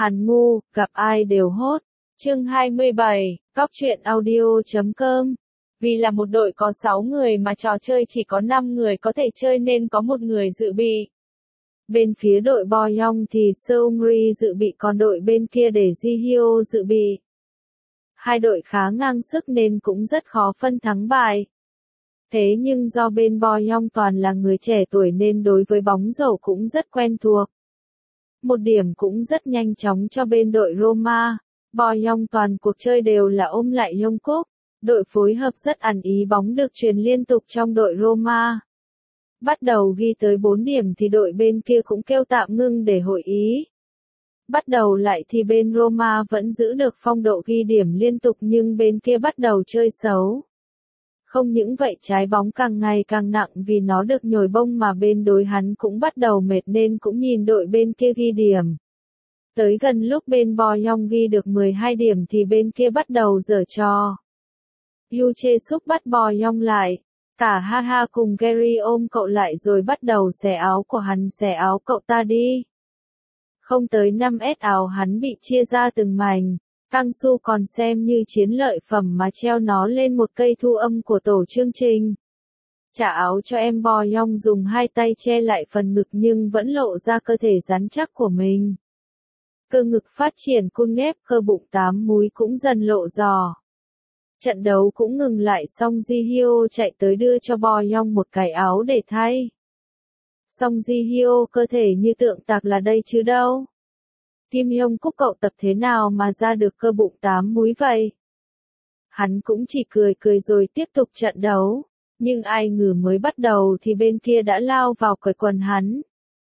Hàn ngu, gặp ai đều hốt. Chương 27, Cóc truyện audio.com. Vì là một đội có 6 người mà trò chơi chỉ có 5 người có thể chơi nên có một người dự bị. Bên phía đội Boyong thì Seungri dự bị, còn đội bên kia để Jihyo dự bị. Hai đội khá ngang sức nên cũng rất khó phân thắng bại. Thế nhưng do bên Boyong toàn là người trẻ tuổi nên đối với bóng rổ cũng rất quen thuộc. Một điểm cũng rất nhanh chóng cho bên đội Roma. Boyong toàn cuộc chơi đều là ôm lại Jungkook. Đội phối hợp rất ăn ý, bóng được truyền liên tục trong đội Roma. Bắt đầu ghi tới 4 điểm thì đội bên kia cũng kêu tạm ngưng để hội ý. Bắt đầu lại thì bên Roma vẫn giữ được phong độ ghi điểm liên tục nhưng bên kia bắt đầu chơi xấu. Không những vậy trái bóng càng ngày càng nặng vì nó được nhồi bông mà bên đối hắn cũng bắt đầu mệt nên cũng nhìn đội bên kia ghi điểm. Tới gần lúc bên Boyong ghi được 12 điểm thì bên kia bắt đầu giở trò. Yoo Jae-suk bắt Boyong lại. Cả Ha cùng Gary ôm cậu lại rồi bắt đầu xẻ áo của hắn, xẻ áo cậu ta đi. Không tới 5S áo hắn bị chia ra từng mảnh. Kang Su còn xem như chiến lợi phẩm mà treo nó lên một cây thu âm của tổ chương trình. Trả áo cho em, Boyong dùng hai tay che lại phần ngực nhưng vẫn lộ ra cơ thể rắn chắc của mình. Cơ ngực phát triển cun ngép, cơ bụng 8 múi cũng dần lộ giò. Trận đấu cũng ngừng lại xong Jihyo chạy tới đưa cho Boyong một cái áo để thay. Xong Jihyo cơ thể như tượng tạc là đây chứ đâu. Kim Jungkook cậu tập thế nào mà ra được cơ bụng 8 múi vậy? Hắn cũng chỉ cười cười rồi tiếp tục trận đấu. Nhưng ai ngờ mới bắt đầu thì bên kia đã lao vào cởi quần hắn.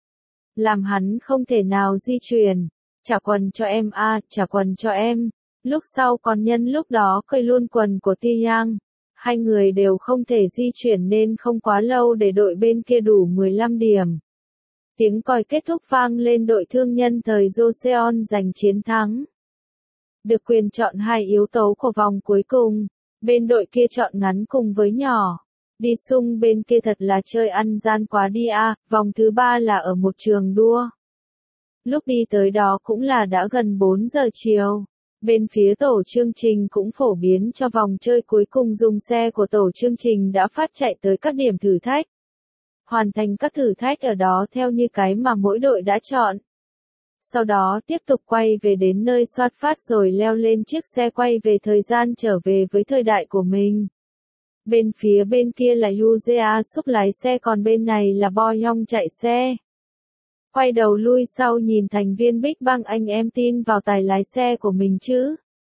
Làm hắn không thể nào di chuyển. Trả quần cho em à, trả quần cho em. Lúc sau còn nhân lúc đó cởi luôn quần của Taeyang. Hai người đều không thể di chuyển nên không quá lâu để đội bên kia đủ 15 điểm. Tiếng còi kết thúc vang lên, đội thương nhân thời Joseon giành chiến thắng. Được quyền chọn hai yếu tố của vòng cuối cùng, bên đội kia chọn ngắn cùng với nhỏ. Đi sung bên kia thật là chơi ăn gian quá đi à, vòng thứ 3 là ở một trường đua. Lúc đi tới đó cũng là đã gần 4 giờ chiều. Bên phía tổ chương trình cũng phổ biến cho vòng chơi cuối cùng dùng xe của tổ chương trình đã phát chạy tới các điểm thử thách. Hoàn thành các thử thách ở đó theo như cái mà mỗi đội đã chọn. Sau đó tiếp tục quay về đến nơi xuất phát rồi leo lên chiếc xe quay về thời gian trở về với thời đại của mình. Bên phía bên kia là Yoo Jae-suk lái xe, còn bên này là Boyong chạy xe. Quay đầu lui sau nhìn thành viên Big Bang, anh em tin vào tài lái xe của mình chứ.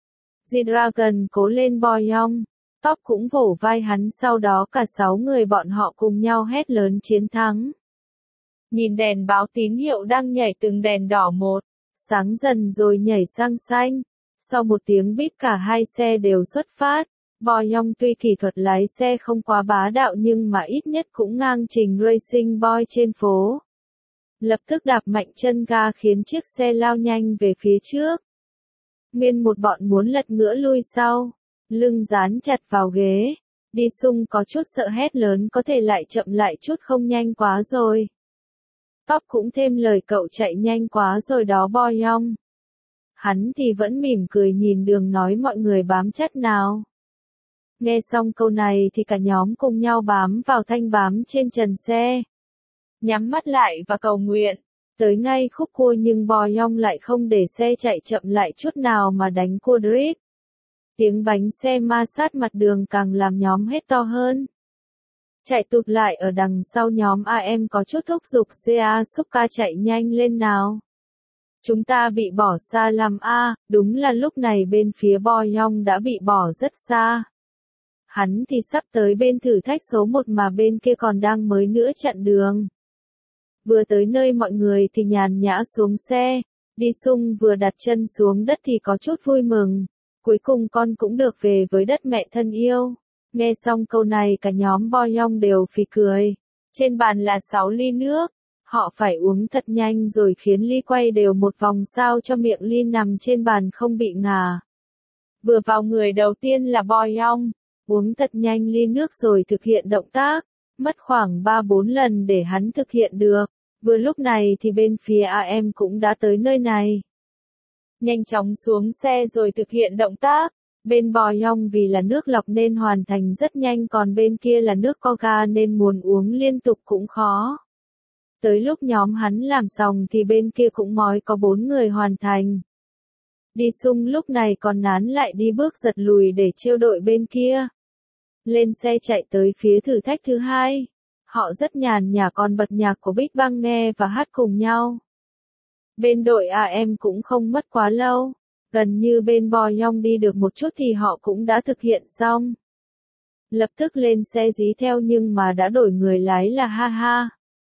G-Dragon cố lên Boyong. Top cũng vỗ vai hắn, sau đó cả 6 người bọn họ cùng nhau hét lớn chiến thắng. Nhìn đèn báo tín hiệu đang nhảy từng đèn đỏ một, sáng dần rồi nhảy sang xanh. Sau một tiếng bíp cả hai xe đều xuất phát. Boyong tuy kỹ thuật lái xe không quá bá đạo nhưng mà ít nhất cũng ngang trình Racing Boy trên phố. Lập tức đạp mạnh chân ga khiến chiếc xe lao nhanh về phía trước. Nguyên một bọn muốn lật ngửa lui sau. Lưng dán chặt vào ghế. Đi sung có chút sợ hét lớn, có thể lại chậm lại chút không, nhanh quá rồi. Top cũng thêm lời, cậu chạy nhanh quá rồi đó Boyong. Hắn thì vẫn mỉm cười nhìn đường nói mọi người bám chặt nào. Nghe xong câu này thì cả nhóm cùng nhau bám vào thanh bám trên trần xe. Nhắm mắt lại và cầu nguyện. Tới ngay khúc cua nhưng Boyong lại không để xe chạy chậm lại chút nào mà đánh cua drift. Tiếng bánh xe ma sát mặt đường càng làm nhóm hét to hơn. Chạy tụt lại ở đằng sau nhóm AM có chút thúc giục Jae-suk chạy nhanh lên nào. Chúng ta bị bỏ xa làm A, đúng là lúc này bên phía Boyong đã bị bỏ rất xa. Hắn thì sắp tới bên thử thách số 1 mà bên kia còn đang mới nữa chặn đường. Vừa tới nơi mọi người thì nhàn nhã xuống xe. Đi sung vừa đặt chân xuống đất thì có chút vui mừng. Cuối cùng con cũng được về với đất mẹ thân yêu. Nghe xong câu này cả nhóm Boyong đều phì cười. Trên bàn là 6 ly nước. Họ phải uống thật nhanh rồi khiến ly quay đều một vòng sao cho miệng ly nằm trên bàn không bị ngả. Vừa vào người đầu tiên là Boyong. Uống thật nhanh ly nước rồi thực hiện động tác. Mất khoảng 3-4 lần để hắn thực hiện được. Vừa lúc này thì bên phía AM cũng đã tới nơi này. nhanh chóng xuống xe rồi thực hiện động tác. Bên Bò Yong vì là nước lọc nên hoàn thành rất nhanh, còn bên kia là nước coca nên muốn uống liên tục cũng khó. Tới lúc nhóm hắn làm xong thì bên kia cũng mới có 4 người hoàn thành. Đi Sung lúc này còn nán lại đi bước giật lùi để trêu đội bên kia. Lên xe chạy tới phía thử thách thứ hai. Họ rất nhàn nhã còn bật nhạc của Big Bang nghe và hát cùng nhau. Bên đội AM cũng không mất quá lâu. Gần như bên Bò Yong đi được một chút thì họ cũng đã thực hiện xong. Lập tức lên xe dí theo nhưng mà đã đổi người lái là Ha Ha.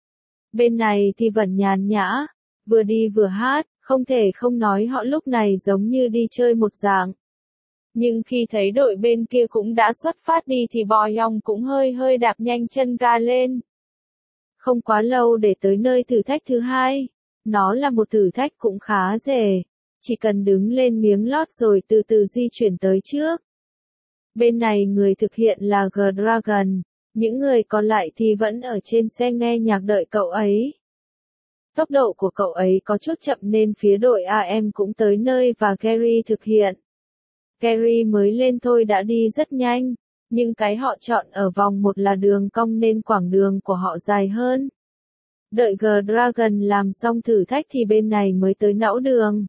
Bên này thì vẫn nhàn nhã, vừa đi vừa hát, không thể không nói họ lúc này giống như đi chơi một dạng. Nhưng khi thấy đội bên kia cũng đã xuất phát đi thì Bò Yong cũng hơi đạp nhanh chân ga lên. Không quá lâu để tới nơi thử thách thứ hai. Nó là một thử thách cũng khá dễ. Chỉ cần đứng lên miếng lót rồi từ từ di chuyển tới trước. Bên này người thực hiện là G-Dragon, những người còn lại thì vẫn ở trên xe nghe nhạc đợi cậu ấy. Tốc độ của cậu ấy có chút chậm nên phía đội AM cũng tới nơi và Gary thực hiện. Gary mới lên thôi đã đi rất nhanh, nhưng cái họ chọn ở vòng 1 là đường cong nên quãng đường của họ dài hơn. Đợi G-Dragon làm xong thử thách thì bên này mới tới não đường.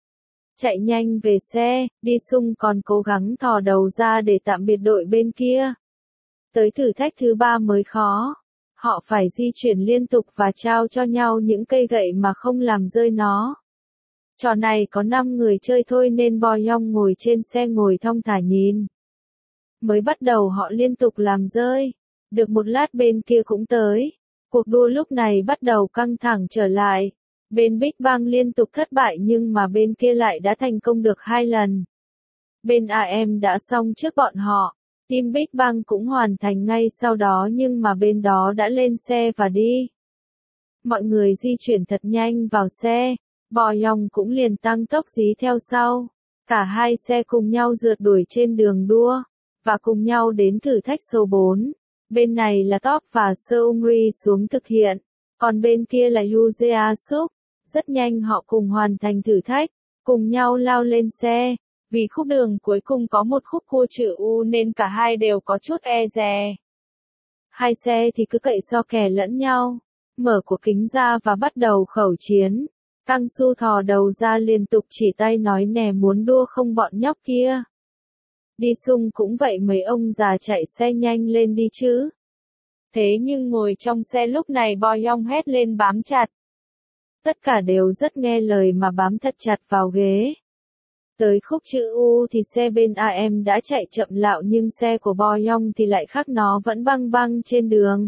Chạy nhanh về xe, Đi Sung còn cố gắng thò đầu ra để tạm biệt đội bên kia. Tới thử thách thứ 3 mới khó. Họ phải di chuyển liên tục và trao cho nhau những cây gậy mà không làm rơi nó. Trò này có 5 người chơi thôi nên Bò Yong ngồi trên xe ngồi thong thả nhìn. Mới bắt đầu họ liên tục làm rơi. Được một lát bên kia cũng tới. Cuộc đua lúc này bắt đầu căng thẳng trở lại. Bên Big Bang liên tục thất bại nhưng mà bên kia lại đã thành công được 2 lần. Bên AM đã xong trước bọn họ. Team Big Bang cũng hoàn thành ngay sau đó nhưng mà bên đó đã lên xe và đi. Mọi người di chuyển thật nhanh vào xe. Bò Yong cũng liền tăng tốc dí theo sau. Cả hai xe cùng nhau rượt đuổi trên đường đua. Và cùng nhau đến thử thách số 4. Bên này là Top và Seungri xuống thực hiện. Còn bên kia là Yoo Jae Suk. Rất nhanh họ cùng hoàn thành thử thách. Cùng nhau lao lên xe. Vì khúc đường cuối cùng có một khúc cua chữ U nên cả hai đều có chút e dè. Hai xe thì cứ cậy so kè lẫn nhau. Mở của kính ra và bắt đầu khẩu chiến. Kang Su thò đầu ra liên tục chỉ tay nói nè muốn đua không bọn nhóc kia. Đi Sung cũng vậy mấy ông già chạy xe nhanh lên đi chứ. Thế nhưng ngồi trong xe lúc này Bò Yong hét lên bám chặt. Tất cả đều rất nghe lời mà bám thật chặt vào ghế. Tới khúc chữ U thì xe bên AM đã chạy chậm lạo nhưng xe của Bò Yong thì lại khác, nó vẫn băng băng trên đường.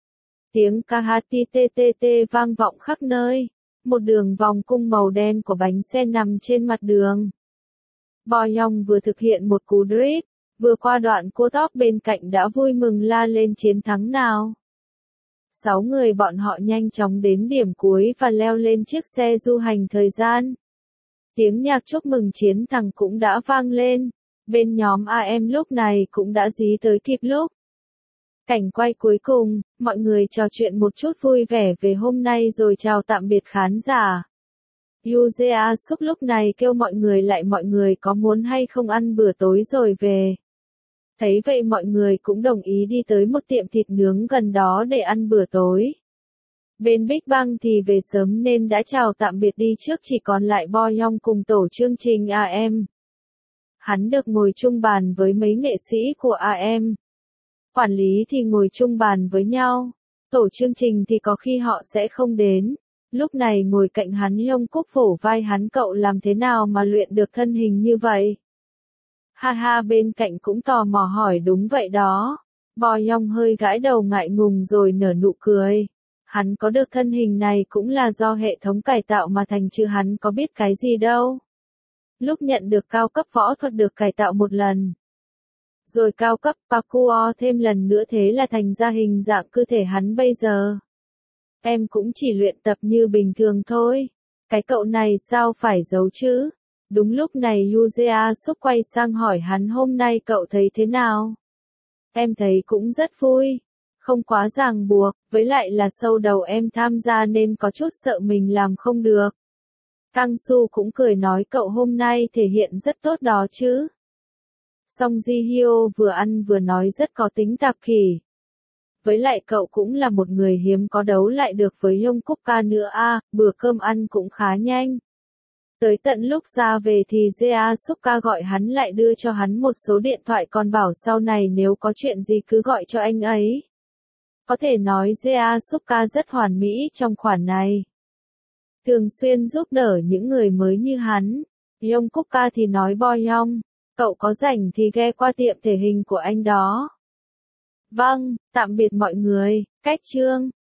Tiếng ca hát TTT vang vọng khắp nơi. Một đường vòng cung màu đen của bánh xe nằm trên mặt đường. Bò Yong vừa thực hiện một cú drift, vừa qua đoạn cua top bên cạnh đã vui mừng la lên chiến thắng nào. 6 người bọn họ nhanh chóng đến điểm cuối và leo lên chiếc xe du hành thời gian. Tiếng nhạc chúc mừng chiến thắng cũng đã vang lên. Bên nhóm AM lúc này cũng đã dí tới kịp lúc. Cảnh quay cuối cùng, mọi người trò chuyện một chút vui vẻ về hôm nay rồi chào tạm biệt khán giả. Yoo Jae Suk lúc này kêu mọi người lại, mọi người có muốn hay không ăn bữa tối rồi về. Thấy vậy mọi người cũng đồng ý đi tới một tiệm thịt nướng gần đó để ăn bữa tối. Bên Big Bang thì về sớm nên đã chào tạm biệt đi trước, chỉ còn lại Bò Yong cùng tổ chương trình AM. Hắn được ngồi chung bàn với mấy nghệ sĩ của AM. Quản lý thì ngồi chung bàn với nhau. Tổ chương trình thì có khi họ sẽ không đến. Lúc này ngồi cạnh hắn Hyung Cúc phổ vai hắn, cậu làm thế nào mà luyện được thân hình như vậy? Ha ha, bên cạnh cũng tò mò hỏi. Đúng vậy đó. Bò Yong hơi gãi đầu ngại ngùng rồi nở nụ cười. Hắn có được thân hình này cũng là do hệ thống cải tạo mà thành chứ hắn có biết cái gì đâu. Lúc nhận được cao cấp võ thuật được cải tạo một lần. Rồi cao cấp parkour thêm lần nữa, thế là thành ra hình dạng cơ thể hắn bây giờ. Em cũng chỉ luyện tập như bình thường thôi. Cái cậu này sao phải giấu chứ? Đúng lúc này Yoo Jae Suk quay sang hỏi hắn, hôm nay cậu thấy thế nào? Em thấy cũng rất vui. Không quá ràng buộc, với lại là show đầu em tham gia nên có chút sợ mình làm không được. Kang Su cũng cười nói cậu hôm nay thể hiện rất tốt đó chứ. Song Ji Hyo vừa ăn vừa nói rất có tính tạp kỷ. Với lại cậu cũng là một người hiếm có đấu lại được với Jungkook nữa à, bữa cơm ăn cũng khá nhanh. Tới tận lúc ra về thì Jae Suk gọi hắn lại đưa cho hắn một số điện thoại còn bảo sau này nếu có chuyện gì cứ gọi cho anh ấy. Có thể nói Jae Suk rất hoàn mỹ trong khoản này. Thường xuyên giúp đỡ những người mới như hắn. Jungkook thì nói Boyoung, cậu có rảnh thì ghé qua tiệm thể hình của anh đó. Vâng, tạm biệt mọi người, cách chương.